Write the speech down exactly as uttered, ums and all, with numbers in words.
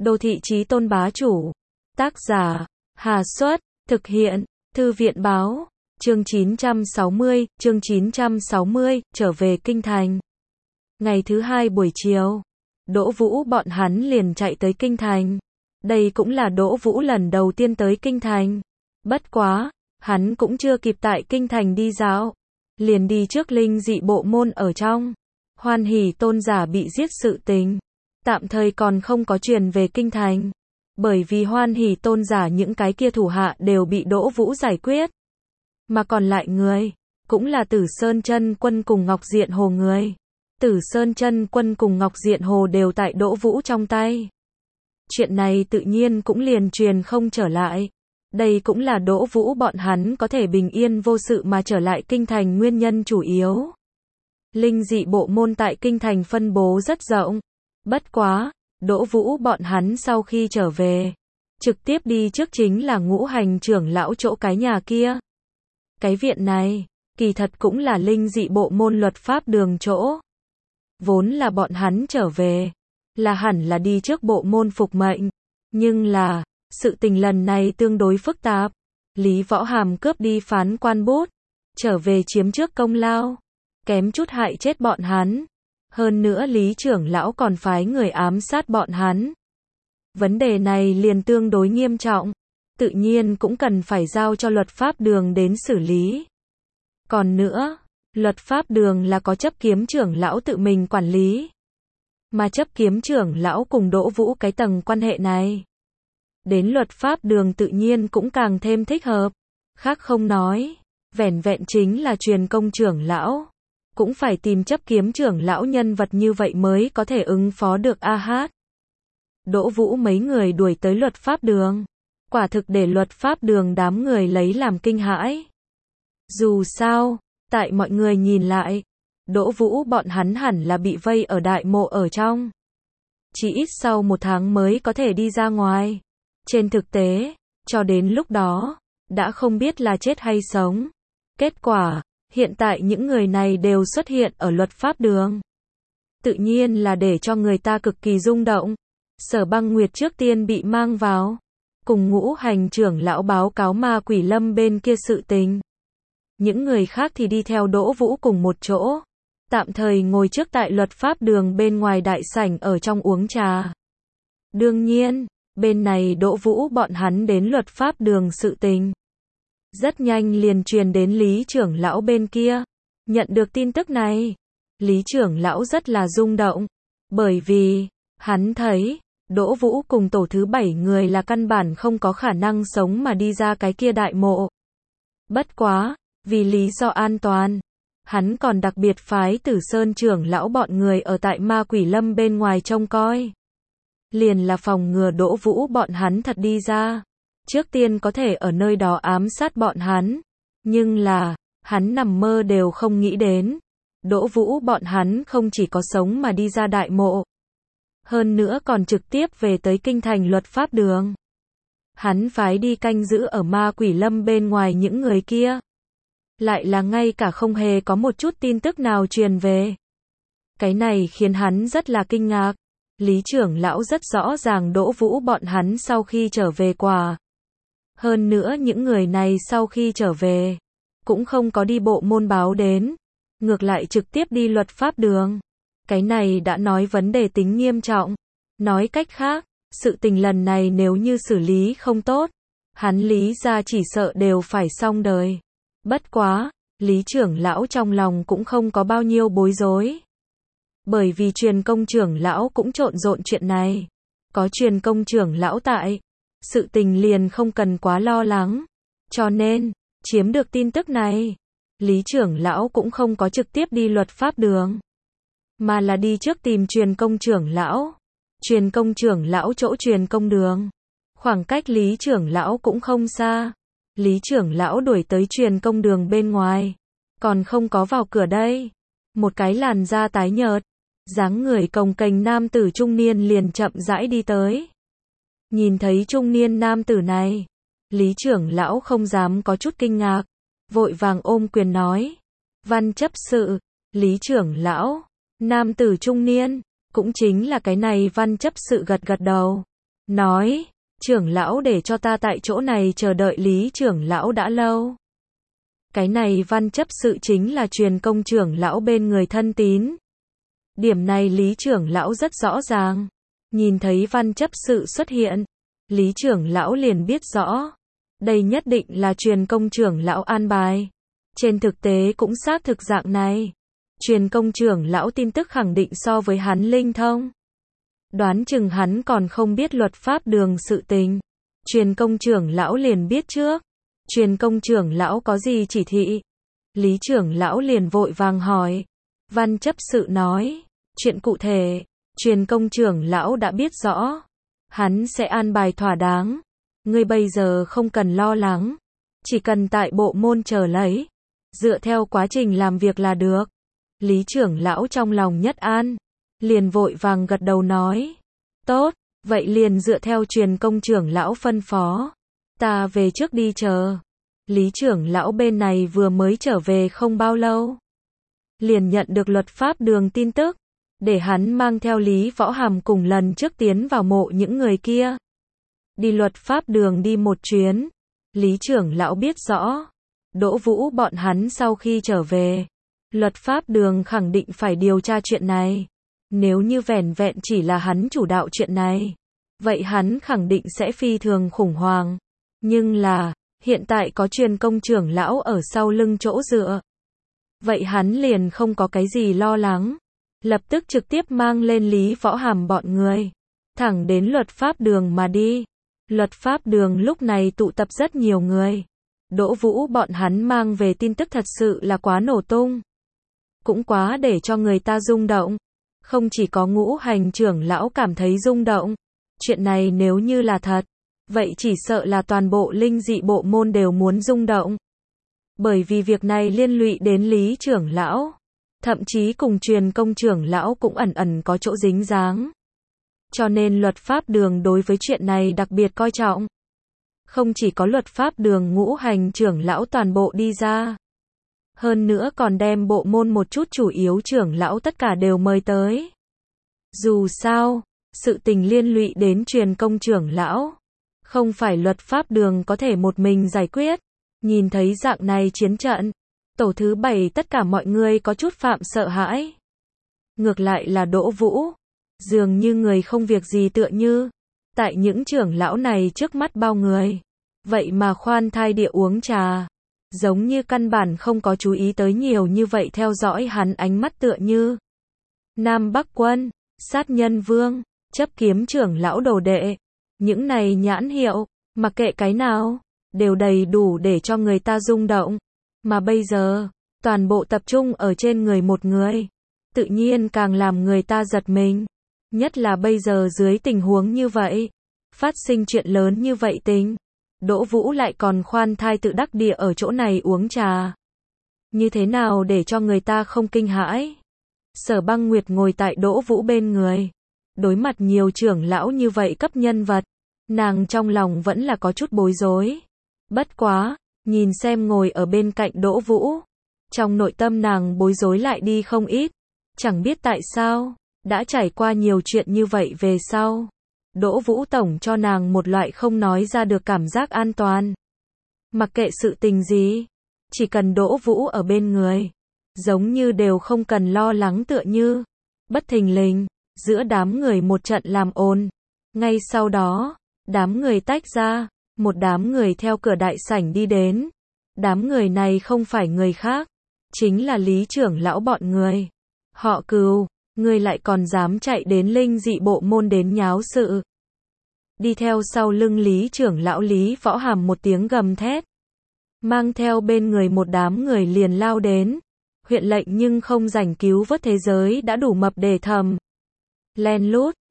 Đô thị chí tôn bá chủ. Tác giả, Hà Xuất, thực hiện, Thư viện báo, chương chín trăm sáu mươi, chương chín trăm sáu mươi, trở về kinh thành. Ngày thứ hai buổi chiều, Đỗ Vũ bọn hắn liền chạy tới kinh thành. Đây cũng là Đỗ Vũ lần đầu tiên tới kinh thành. Bất quá, hắn cũng chưa kịp tại kinh thành đi dạo, liền đi trước linh dị bộ môn ở trong. Hoan Hỷ tôn giả bị giết sự tình, tạm thời còn không có truyền về kinh thành. Bởi vì Hoan Hỷ tôn giả những cái kia thủ hạ đều bị Đỗ Vũ giải quyết. Mà còn lại người, cũng là Tử Sơn Chân Quân cùng Ngọc Diện Hồ người. Tử Sơn Chân Quân cùng Ngọc Diện Hồ đều tại Đỗ Vũ trong tay. Chuyện này tự nhiên cũng liền truyền không trở lại. Đây cũng là Đỗ Vũ bọn hắn có thể bình yên vô sự mà trở lại kinh thành nguyên nhân chủ yếu. Linh dị bộ môn tại kinh thành phân bố rất rộng. Bất quá, Đỗ Vũ bọn hắn sau khi trở về, trực tiếp đi trước chính là Ngũ Hành trưởng lão chỗ cái nhà kia. Cái viện này, kỳ thật cũng là linh dị bộ môn luật pháp đường chỗ. Vốn là bọn hắn trở về, là hẳn là đi trước bộ môn phục mệnh. Nhưng là, sự tình lần này tương đối phức tạp. Lý Võ Hàm cướp đi phán quan bút, trở về chiếm trước công lao, kém chút hại chết bọn hắn. Hơn nữa Lý trưởng lão còn phái người ám sát bọn hắn. Vấn đề này liền tương đối nghiêm trọng, tự nhiên cũng cần phải giao cho luật pháp đường đến xử lý. Còn nữa, luật pháp đường là có chấp kiếm trưởng lão tự mình quản lý. Mà chấp kiếm trưởng lão cùng Đỗ Vũ cái tầng quan hệ này, đến luật pháp đường tự nhiên cũng càng thêm thích hợp. Khác không nói, vẻn vẹn chính là truyền công trưởng lão, cũng phải tìm chấp kiếm trưởng lão nhân vật như vậy mới có thể ứng phó được a hát. Đỗ Vũ mấy người đuổi tới luật pháp đường, quả thực để luật pháp đường đám người lấy làm kinh hãi. Dù sao, tại mọi người nhìn lại, Đỗ Vũ bọn hắn hẳn là bị vây ở đại mộ ở trong. Chỉ ít sau một tháng mới có thể đi ra ngoài. Trên thực tế, cho đến lúc đó, đã không biết là chết hay sống. Kết quả, hiện tại những người này đều xuất hiện ở luật pháp đường. Tự nhiên là để cho người ta cực kỳ rung động. Sở Băng Nguyệt trước tiên bị mang vào, cùng Ngũ Hành trưởng lão báo cáo Ma Quỷ Lâm bên kia sự tình. Những người khác thì đi theo Đỗ Vũ cùng một chỗ, tạm thời ngồi trước tại luật pháp đường bên ngoài đại sảnh ở trong uống trà. Đương nhiên, bên này Đỗ Vũ bọn hắn đến luật pháp đường sự tình, rất nhanh liền truyền đến Lý trưởng lão bên kia. Nhận được tin tức này, Lý trưởng lão rất là rung động, bởi vì, hắn thấy, Đỗ Vũ cùng tổ thứ bảy người là căn bản không có khả năng sống mà đi ra cái kia đại mộ. Bất quá, vì lý do an toàn, hắn còn đặc biệt phái Tử Sơn trưởng lão bọn người ở tại Ma Quỷ Lâm bên ngoài trông coi. Liền là phòng ngừa Đỗ Vũ bọn hắn thật đi ra, trước tiên có thể ở nơi đó ám sát bọn hắn. Nhưng là, hắn nằm mơ đều không nghĩ đến, Đỗ Vũ bọn hắn không chỉ có sống mà đi ra đại mộ, hơn nữa còn trực tiếp về tới kinh thành luật pháp đường. Hắn phái đi canh giữ ở Ma Quỷ Lâm bên ngoài những người kia, lại là ngay cả không hề có một chút tin tức nào truyền về. Cái này khiến hắn rất là kinh ngạc. Lý trưởng lão rất rõ ràng Đỗ Vũ bọn hắn sau khi trở về quả. Hơn nữa những người này sau khi trở về, cũng không có đi bộ môn báo đến, ngược lại trực tiếp đi luật pháp đường. Cái này đã nói vấn đề tính nghiêm trọng. Nói cách khác, sự tình lần này nếu như xử lý không tốt, hắn Lý gia chỉ sợ đều phải xong đời. Bất quá, Lý trưởng lão trong lòng cũng không có bao nhiêu bối rối. Bởi vì truyền công trưởng lão cũng trộn rộn chuyện này. Có truyền công trưởng lão tại, sự tình liền không cần quá lo lắng. Cho nên, chiếm được tin tức này, Lý trưởng lão cũng không có trực tiếp đi luật pháp đường, mà là đi trước tìm truyền công trưởng lão. Truyền công trưởng lão chỗ truyền công đường, khoảng cách Lý trưởng lão cũng không xa. Lý trưởng lão đuổi tới truyền công đường bên ngoài, còn không có vào cửa đây, một cái làn da tái nhợt, dáng người cồng kềnh nam tử trung niên liền chậm rãi đi tới. Nhìn thấy trung niên nam tử này, Lý trưởng lão không dám có chút kinh ngạc, vội vàng ôm quyền nói: "Văn chấp sự." Lý trưởng lão, nam tử trung niên, cũng chính là cái này Văn chấp sự gật gật đầu. nói, trưởng lão để cho ta tại chỗ này chờ đợi Lý trưởng lão đã lâu. Cái này Văn chấp sự chính là truyền công trưởng lão bên người thân tín. Điểm này Lý trưởng lão rất rõ ràng. Nhìn thấy Văn chấp sự xuất hiện, Lý trưởng lão liền biết rõ. Đây nhất định là truyền công trưởng lão an bài. Trên thực tế cũng xác thực dạng này. Truyền công trưởng lão tin tức khẳng định so với hắn linh thông. Đoán chừng hắn còn không biết luật pháp đường sự tình. Truyền công trưởng lão liền biết trước. Truyền công trưởng lão có gì chỉ thị? Lý trưởng lão liền vội vàng hỏi. Văn chấp sự nói. Chuyện cụ thể, truyền công trưởng lão đã biết rõ. Hắn sẽ an bài thỏa đáng. Ngươi bây giờ không cần lo lắng. Chỉ cần tại bộ môn chờ lấy. Dựa theo quá trình làm việc là được. Lý trưởng lão trong lòng nhất an. Liền vội vàng gật đầu nói. Tốt, vậy liền dựa theo truyền công trưởng lão phân phó. Ta về trước đi chờ. Lý trưởng lão bên này vừa mới trở về không bao lâu. Liền nhận được luật pháp đường tin tức. Để hắn mang theo Lý Võ Hàm cùng lần trước tiến vào mộ những người kia. Đi luật pháp đường đi một chuyến. Lý trưởng lão biết rõ. Đỗ Vũ bọn hắn sau khi trở về. Luật pháp đường khẳng định phải điều tra chuyện này. Nếu như vẻn vẹn chỉ là hắn chủ đạo chuyện này. Vậy hắn khẳng định sẽ phi thường khủng hoảng. Nhưng là, hiện tại có truyền công trưởng lão ở sau lưng chỗ dựa. Vậy hắn liền không có cái gì lo lắng. Lập tức trực tiếp mang lên Lý Võ Hàm bọn người. Thẳng đến luật pháp đường mà đi. Luật pháp đường lúc này tụ tập rất nhiều người. Đỗ Vũ bọn hắn mang về tin tức thật sự là quá nổ tung. Cũng quá để cho người ta rung động. Không chỉ có ngũ hành trưởng lão cảm thấy rung động. Chuyện này nếu như là thật. Vậy chỉ sợ là toàn bộ linh dị bộ môn đều muốn rung động. Bởi vì việc này liên lụy đến Lý trưởng lão. Thậm chí cùng truyền công trưởng lão cũng ẩn ẩn có chỗ dính dáng. Cho nên luật pháp đường đối với chuyện này đặc biệt coi trọng. Không chỉ có luật pháp đường ngũ hành trưởng lão toàn bộ đi ra. Hơn nữa còn đem bộ môn một chút chủ yếu trưởng lão tất cả đều mời tới. Dù sao, sự tình liên lụy đến truyền công trưởng lão. Không phải luật pháp đường có thể một mình giải quyết. Nhìn thấy dạng này chiến trận. Tổ thứ bảy tất cả mọi người có chút phạm sợ hãi. Ngược lại là Đỗ Vũ. Dường như người không việc gì tựa như. Tại những trưởng lão này trước mắt bao người. Vậy mà khoan thai địa uống trà. Giống như căn bản không có chú ý tới nhiều như vậy theo dõi hắn ánh mắt tựa như. Nam Bắc Quân, Sát Nhân Vương, Chấp Kiếm trưởng lão đồ đệ. Những này nhãn hiệu, mặc kệ cái nào, đều đầy đủ để cho người ta rung động. Mà bây giờ, toàn bộ tập trung ở trên người một người. Tự nhiên càng làm người ta giật mình. Nhất là bây giờ dưới tình huống như vậy. Phát sinh chuyện lớn như vậy tính. Đỗ Vũ lại còn khoan thai tự đắc địa ở chỗ này uống trà. Như thế nào để cho người ta không kinh hãi? Sở Băng Nguyệt ngồi tại Đỗ Vũ bên người. Đối mặt nhiều trưởng lão như vậy cấp nhân vật. Nàng trong lòng vẫn là có chút bối rối. Bất quá, nhìn xem ngồi ở bên cạnh Đỗ Vũ. Trong nội tâm nàng bối rối lại đi không ít. Chẳng biết tại sao, đã trải qua nhiều chuyện như vậy về sau. Đỗ Vũ tổng cho nàng một loại không nói ra được cảm giác an toàn. Mặc kệ sự tình gì, chỉ cần Đỗ Vũ ở bên người, giống như đều không cần lo lắng tựa như. Bất thình lình, giữa đám người một trận làm ồn. Ngay sau đó, đám người tách ra, một đám người theo cửa đại sảnh đi đến. Đám người này không phải người khác, chính là Lý trưởng lão bọn người. Họ Cừu, ngươi lại còn dám chạy đến linh dị bộ môn đến nháo sự. Đi theo sau lưng Lý trưởng lão Lý Võ Hàm một tiếng gầm thét. Mang theo bên người một đám người liền lao đến. Huyện lệnh nhưng không rảnh cứu vớt thế giới đã đủ mập để thầm. Len lút,